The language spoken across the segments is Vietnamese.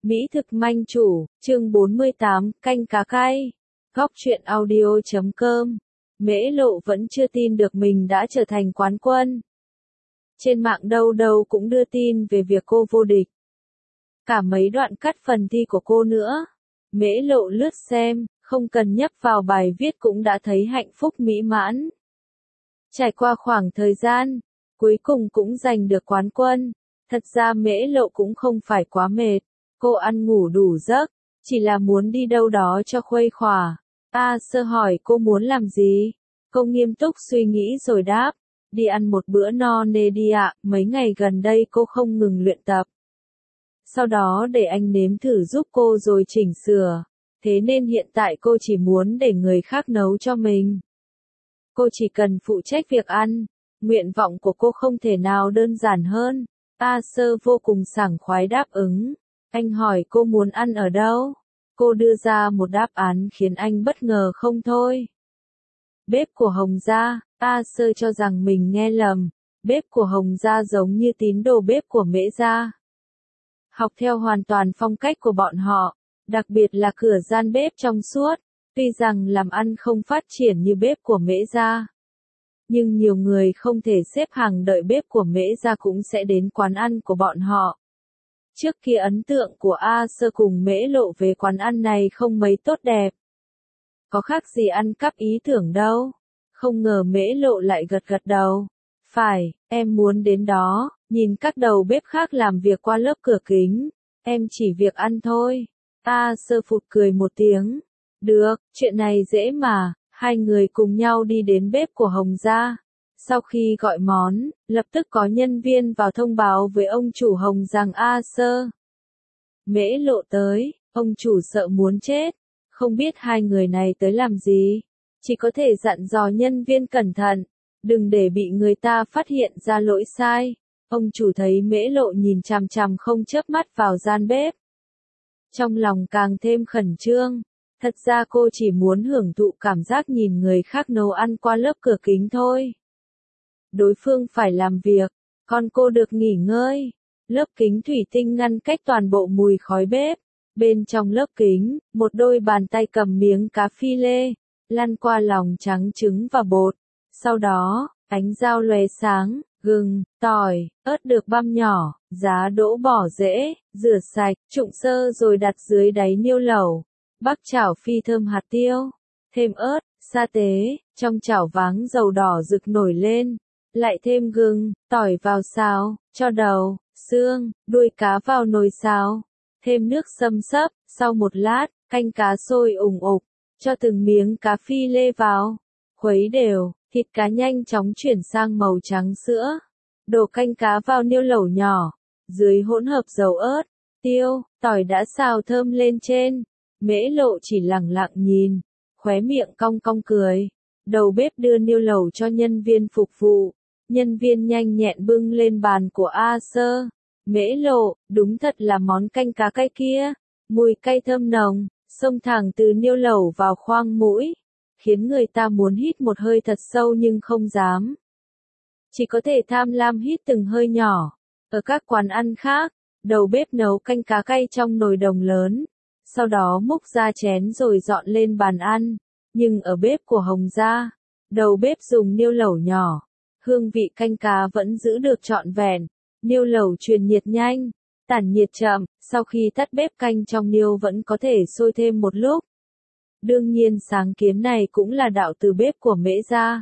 Mỹ thực manh chủ, chương 48, canh cá cay. Góc truyện audio.com. Mễ Lộ vẫn chưa tin được mình đã trở thành quán quân. Trên mạng đâu đâu cũng đưa tin về việc cô vô địch. Cả mấy đoạn cắt phần thi của cô nữa. Mễ Lộ lướt xem, không cần nhấp vào bài viết cũng đã thấy hạnh phúc mỹ mãn. Trải qua khoảng thời gian, cuối cùng cũng giành được quán quân. Thật ra Mễ Lộ cũng không phải quá mệt. Cô ăn ngủ đủ giấc, chỉ là muốn đi đâu đó cho khuây khỏa. Sơ hỏi cô muốn làm gì? Cô nghiêm túc suy nghĩ rồi đáp, đi ăn một bữa no nê đi ạ, mấy ngày gần đây cô không ngừng luyện tập. Sau đó để anh nếm thử giúp cô rồi chỉnh sửa, thế nên hiện tại cô chỉ muốn để người khác nấu cho mình. Cô chỉ cần phụ trách việc ăn, nguyện vọng của cô không thể nào đơn giản hơn. Sơ vô cùng sảng khoái đáp ứng. Anh hỏi cô muốn ăn ở đâu? Cô đưa ra một đáp án khiến anh bất ngờ không thôi. Bếp của Hồng Gia. Sơ cho rằng mình nghe lầm. Bếp của Hồng Gia giống như tín đồ bếp của Mễ Gia. Học theo hoàn toàn phong cách của bọn họ, đặc biệt là cửa gian bếp trong suốt. Tuy rằng làm ăn không phát triển như bếp của Mễ Gia, nhưng nhiều người không thể xếp hàng đợi bếp của Mễ Gia cũng sẽ đến quán ăn của bọn họ. Trước kia ấn tượng của Sơ cùng Mễ Lộ về quán ăn này không mấy tốt đẹp. Có khác gì ăn cắp ý tưởng đâu. Không ngờ Mễ Lộ lại gật gật đầu. Phải, em muốn đến đó, nhìn các đầu bếp khác làm việc qua lớp cửa kính. Em chỉ việc ăn thôi. Sơ phụt cười một tiếng. Được, chuyện này dễ mà. Hai người cùng nhau đi đến bếp của Hồng Gia. Sau khi gọi món, lập tức có nhân viên vào thông báo với ông chủ Hồng rằng Sơ, Mễ Lộ tới. Ông chủ sợ muốn chết, không biết hai người này tới làm gì, chỉ có thể dặn dò nhân viên cẩn thận, đừng để bị người ta phát hiện ra lỗi sai. Ông chủ thấy Mễ Lộ nhìn chằm chằm không chớp mắt vào gian bếp, trong lòng càng thêm khẩn trương. Thật ra cô chỉ muốn hưởng thụ cảm giác nhìn người khác nấu ăn qua lớp cửa kính thôi. Đối phương phải làm việc, còn cô được nghỉ ngơi. Lớp kính thủy tinh ngăn cách toàn bộ mùi khói bếp. Bên trong lớp kính, một đôi bàn tay cầm miếng cá phi lê, lăn qua lòng trắng trứng và bột. Sau đó, ánh dao lóe sáng, gừng, tỏi, ớt được băm nhỏ, giá đỗ bỏ rễ, rửa sạch, trụng sơ rồi đặt dưới đáy niêu lẩu. Bắc chảo phi thơm hạt tiêu, thêm ớt, sa tế, trong chảo váng dầu đỏ rực nổi lên, lại thêm gừng, tỏi vào xào, cho đầu, xương, đuôi cá vào nồi xào, thêm nước xâm xấp, sau một lát, canh cá sôi ủng ục, cho từng miếng cá phi lê vào, khuấy đều, thịt cá nhanh chóng chuyển sang màu trắng sữa, đổ canh cá vào niêu lẩu nhỏ, dưới hỗn hợp dầu ớt, tiêu, tỏi đã xào thơm lên trên. Mễ Lộ chỉ lẳng lặng nhìn, khóe miệng cong cong cười. Đầu bếp đưa niêu lẩu cho nhân viên phục vụ. Nhân viên nhanh nhẹn bưng lên bàn của Sơ. Mễ Lộ, đúng thật là món canh cá cay kia. Mùi cay thơm nồng, xông thẳng từ niêu lẩu vào khoang mũi, khiến người ta muốn hít một hơi thật sâu nhưng không dám. Chỉ có thể tham lam hít từng hơi nhỏ. Ở các quán ăn khác, đầu bếp nấu canh cá cay trong nồi đồng lớn, sau đó múc ra chén rồi dọn lên bàn ăn. Nhưng ở bếp của Hồng Gia, đầu bếp dùng niêu lẩu nhỏ, hương vị canh cá vẫn giữ được trọn vẹn. Niêu lẩu truyền nhiệt nhanh, tản nhiệt chậm, sau khi tắt bếp canh trong niêu vẫn có thể sôi thêm một lúc. Đương nhiên sáng kiến này cũng là đạo từ bếp của Mễ Gia.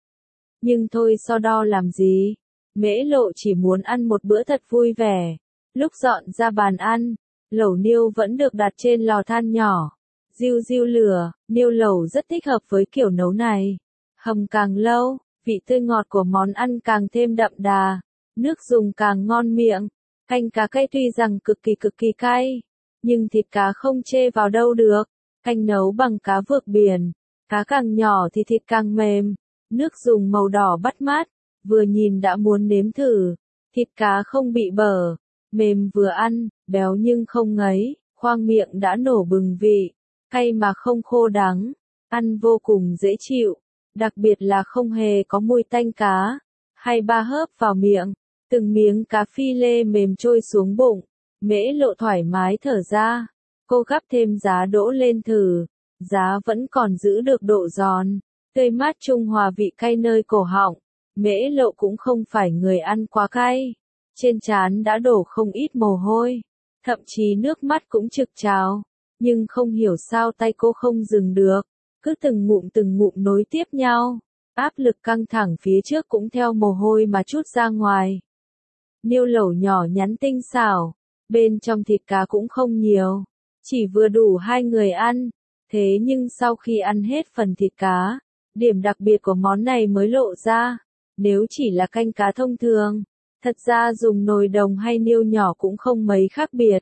Nhưng thôi so đo làm gì, Mễ Lộ chỉ muốn ăn một bữa thật vui vẻ. Lúc dọn ra bàn ăn, lẩu niêu vẫn được đặt trên lò than nhỏ, riu riu lửa. Niêu lẩu rất thích hợp với kiểu nấu này. Hầm càng lâu, vị tươi ngọt của món ăn càng thêm đậm đà, nước dùng càng ngon miệng. Canh cá cay tuy rằng cực kỳ cay, nhưng thịt cá không chê vào đâu được. Canh nấu bằng cá vược biển, cá càng nhỏ thì thịt càng mềm, nước dùng màu đỏ bắt mắt, vừa nhìn đã muốn nếm thử. Thịt cá không bị bở, mềm vừa ăn, béo nhưng không ngấy, khoang miệng đã nổ bừng vị, cay mà không khô đắng, ăn vô cùng dễ chịu, đặc biệt là không hề có mùi tanh cá. Hay ba hớp vào miệng, từng miếng cá phi lê mềm trôi xuống bụng, Mễ Lộ thoải mái thở ra. Cô gắp thêm giá đỗ lên thử. Giá vẫn còn giữ được độ giòn, tươi mát trung hòa vị cay nơi cổ họng. Mễ Lộ cũng không phải người ăn quá cay. Trên trán đã đổ không ít mồ hôi. Thậm chí nước mắt cũng trực trào. Nhưng không hiểu sao tay cô không dừng được. Cứ từng ngụm nối tiếp nhau. Áp lực căng thẳng phía trước cũng theo mồ hôi mà trút ra ngoài. Niêu lẩu nhỏ nhắn tinh xảo. Bên trong thịt cá cũng không nhiều. Chỉ vừa đủ hai người ăn. Thế nhưng sau khi ăn hết phần thịt cá, điểm đặc biệt của món này mới lộ ra. Nếu chỉ là canh cá thông thường, thật ra dùng nồi đồng hay niêu nhỏ cũng không mấy khác biệt.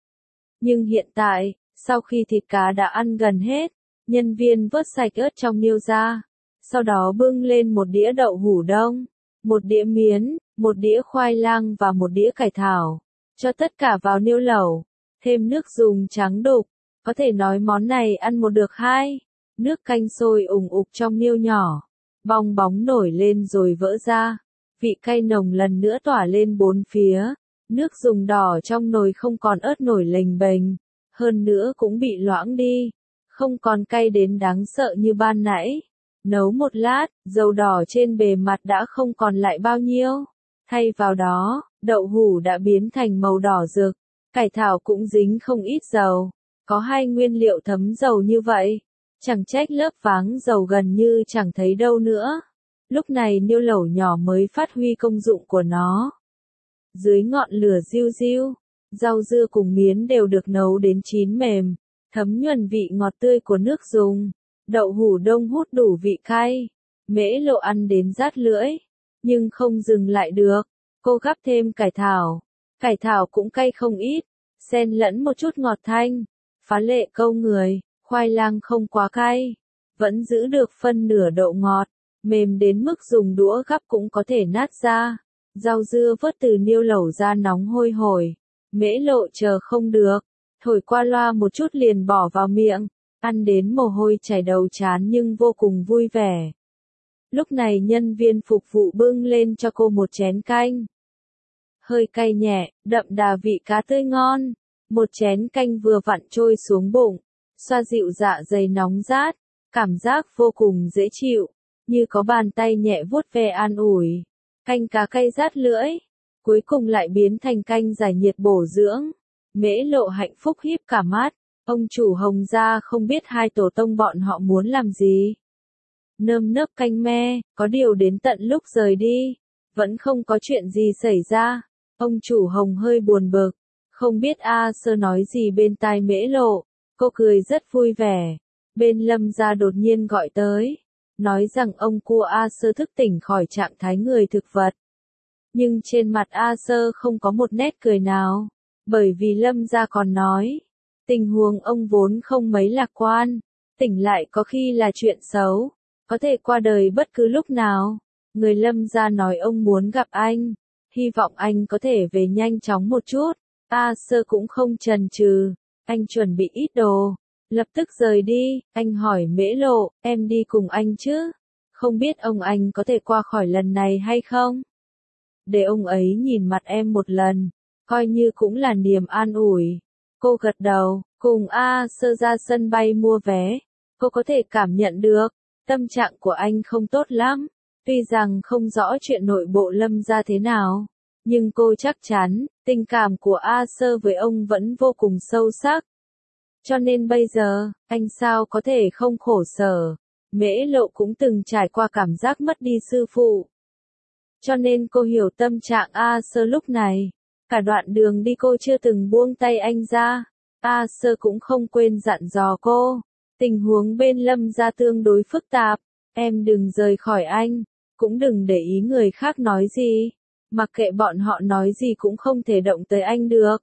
Nhưng hiện tại, sau khi thịt cá đã ăn gần hết, nhân viên vớt sạch ớt trong niêu ra. Sau đó bưng lên một đĩa đậu hủ đông, một đĩa miến, một đĩa khoai lang và một đĩa cải thảo. Cho tất cả vào niêu lẩu, thêm nước dùng trắng đục. Có thể nói món này ăn một được hai. Nước canh sôi ủng ục trong niêu nhỏ. Bong bóng nổi lên rồi vỡ ra. Vị cay nồng lần nữa tỏa lên bốn phía. Nước dùng đỏ trong nồi không còn ớt nổi lềnh bềnh. Hơn nữa cũng bị loãng đi. Không còn cay đến đáng sợ như ban nãy. Nấu một lát, dầu đỏ trên bề mặt đã không còn lại bao nhiêu. Thay vào đó, đậu hủ đã biến thành màu đỏ rực. Cải thảo cũng dính không ít dầu. Có hai nguyên liệu thấm dầu như vậy, chẳng trách lớp váng dầu gần như chẳng thấy đâu nữa. Lúc này niêu lẩu nhỏ mới phát huy công dụng của nó. Dưới ngọn lửa riu riu, rau dưa cùng miến đều được nấu đến chín mềm, thấm nhuần vị ngọt tươi của nước dùng. Đậu hủ đông hút đủ vị cay. Mễ Lộ ăn đến rát lưỡi, nhưng không dừng lại được. Cô gắp thêm cải thảo. Cải thảo cũng cay không ít, xen lẫn một chút ngọt thanh. Phá lệ câu người, khoai lang không quá cay, vẫn giữ được phân nửa độ ngọt, mềm đến mức dùng đũa gắp cũng có thể nát ra. Rau dưa vớt từ niêu lẩu ra nóng hôi hổi, Mễ Lộ chờ không được, thổi qua loa một chút liền bỏ vào miệng, ăn đến mồ hôi chảy đầu trán nhưng vô cùng vui vẻ. Lúc này nhân viên phục vụ bưng lên cho cô một chén canh. Hơi cay nhẹ, đậm đà vị cá tươi ngon. Một chén canh vừa vặn trôi xuống bụng, xoa dịu dạ dày nóng rát, cảm giác vô cùng dễ chịu, như có bàn tay nhẹ vuốt ve an ủi. Canh cá cay rát lưỡi, cuối cùng lại biến thành canh giải nhiệt bổ dưỡng. Mễ Lộ hạnh phúc híp cả mắt, ông chủ Hồng gia không biết hai tổ tông bọn họ muốn làm gì. Nơm nớp canh me, có điều đến tận lúc rời đi, vẫn không có chuyện gì xảy ra. Ông chủ Hồng hơi buồn bực. Không biết A Sơ nói gì bên tai Mễ Lộ, cô cười rất vui vẻ. Bên Lâm gia đột nhiên gọi tới, nói rằng ông cu A Sơ thức tỉnh khỏi trạng thái người thực vật. Nhưng trên mặt A Sơ không có một nét cười nào, bởi vì Lâm gia còn nói, tình huống ông vốn không mấy lạc quan, tỉnh lại có khi là chuyện xấu, có thể qua đời bất cứ lúc nào. Người Lâm gia nói ông muốn gặp anh, hy vọng anh có thể về nhanh chóng một chút. A Sơ cũng không chần chừ, anh chuẩn bị ít đồ, lập tức rời đi. Anh hỏi Mễ Lộ, em đi cùng anh chứ? Không biết ông anh có thể qua khỏi lần này hay không? Để ông ấy nhìn mặt em một lần, coi như cũng là niềm an ủi. Cô gật đầu, cùng A Sơ ra sân bay mua vé. Cô có thể cảm nhận được, tâm trạng của anh không tốt lắm. Tuy rằng không rõ chuyện nội bộ Lâm gia thế nào, nhưng cô chắc chắn, tình cảm của A Sơ với ông vẫn vô cùng sâu sắc. Cho nên bây giờ, anh sao có thể không khổ sở. Mễ Lộ cũng từng trải qua cảm giác mất đi sư phụ. Cho nên cô hiểu tâm trạng A Sơ lúc này. Cả đoạn đường đi cô chưa từng buông tay anh ra. A Sơ cũng không quên dặn dò cô. Tình huống bên Lâm gia tương đối phức tạp. Em đừng rời khỏi anh. Cũng đừng để ý người khác nói gì. Mặc kệ bọn họ nói gì cũng không thể động tới anh được.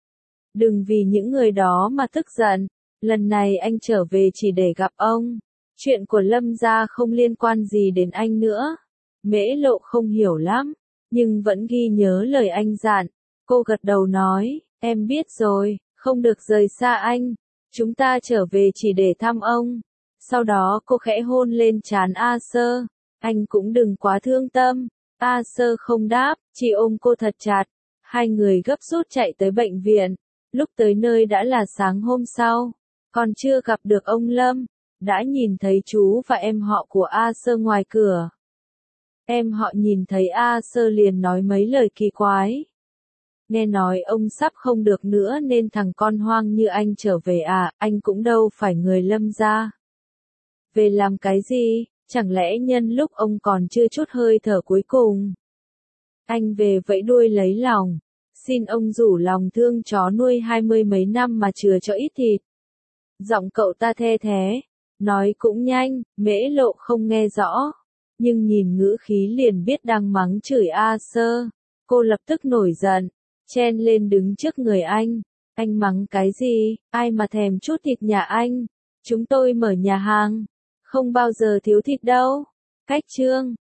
Đừng vì những người đó mà tức giận. Lần này anh trở về chỉ để gặp ông. Chuyện của Lâm gia không liên quan gì đến anh nữa. Mễ Lộ không hiểu lắm, nhưng vẫn ghi nhớ lời anh dặn. Cô gật đầu nói, em biết rồi, không được rời xa anh. Chúng ta trở về chỉ để thăm ông. Sau đó cô khẽ hôn lên trán A Sơ. Anh cũng đừng quá thương tâm. A Sơ không đáp, chỉ ôm cô thật chặt. Hai người gấp rút chạy tới bệnh viện, lúc tới nơi đã là sáng hôm sau, còn chưa gặp được ông Lâm, đã nhìn thấy chú và em họ của A Sơ ngoài cửa. Em họ nhìn thấy A Sơ liền nói mấy lời kỳ quái. Nghe nói ông sắp không được nữa nên thằng con hoang như anh trở về à, anh cũng đâu phải người Lâm gia. Về làm cái gì, chẳng lẽ nhân lúc ông còn chưa chút hơi thở cuối cùng. Anh về vẫy đuôi lấy lòng, xin ông rủ lòng thương chó nuôi 20 mấy năm mà chừa cho ít thịt. Giọng cậu ta the thế, nói cũng nhanh, Mễ Lộ không nghe rõ, nhưng nhìn ngữ khí liền biết đang mắng chửi A Sơ. Cô lập tức nổi giận, chen lên đứng trước người anh mắng cái gì, ai mà thèm chút thịt nhà anh, chúng tôi mở nhà hàng, không bao giờ thiếu thịt đâu. Khách trương,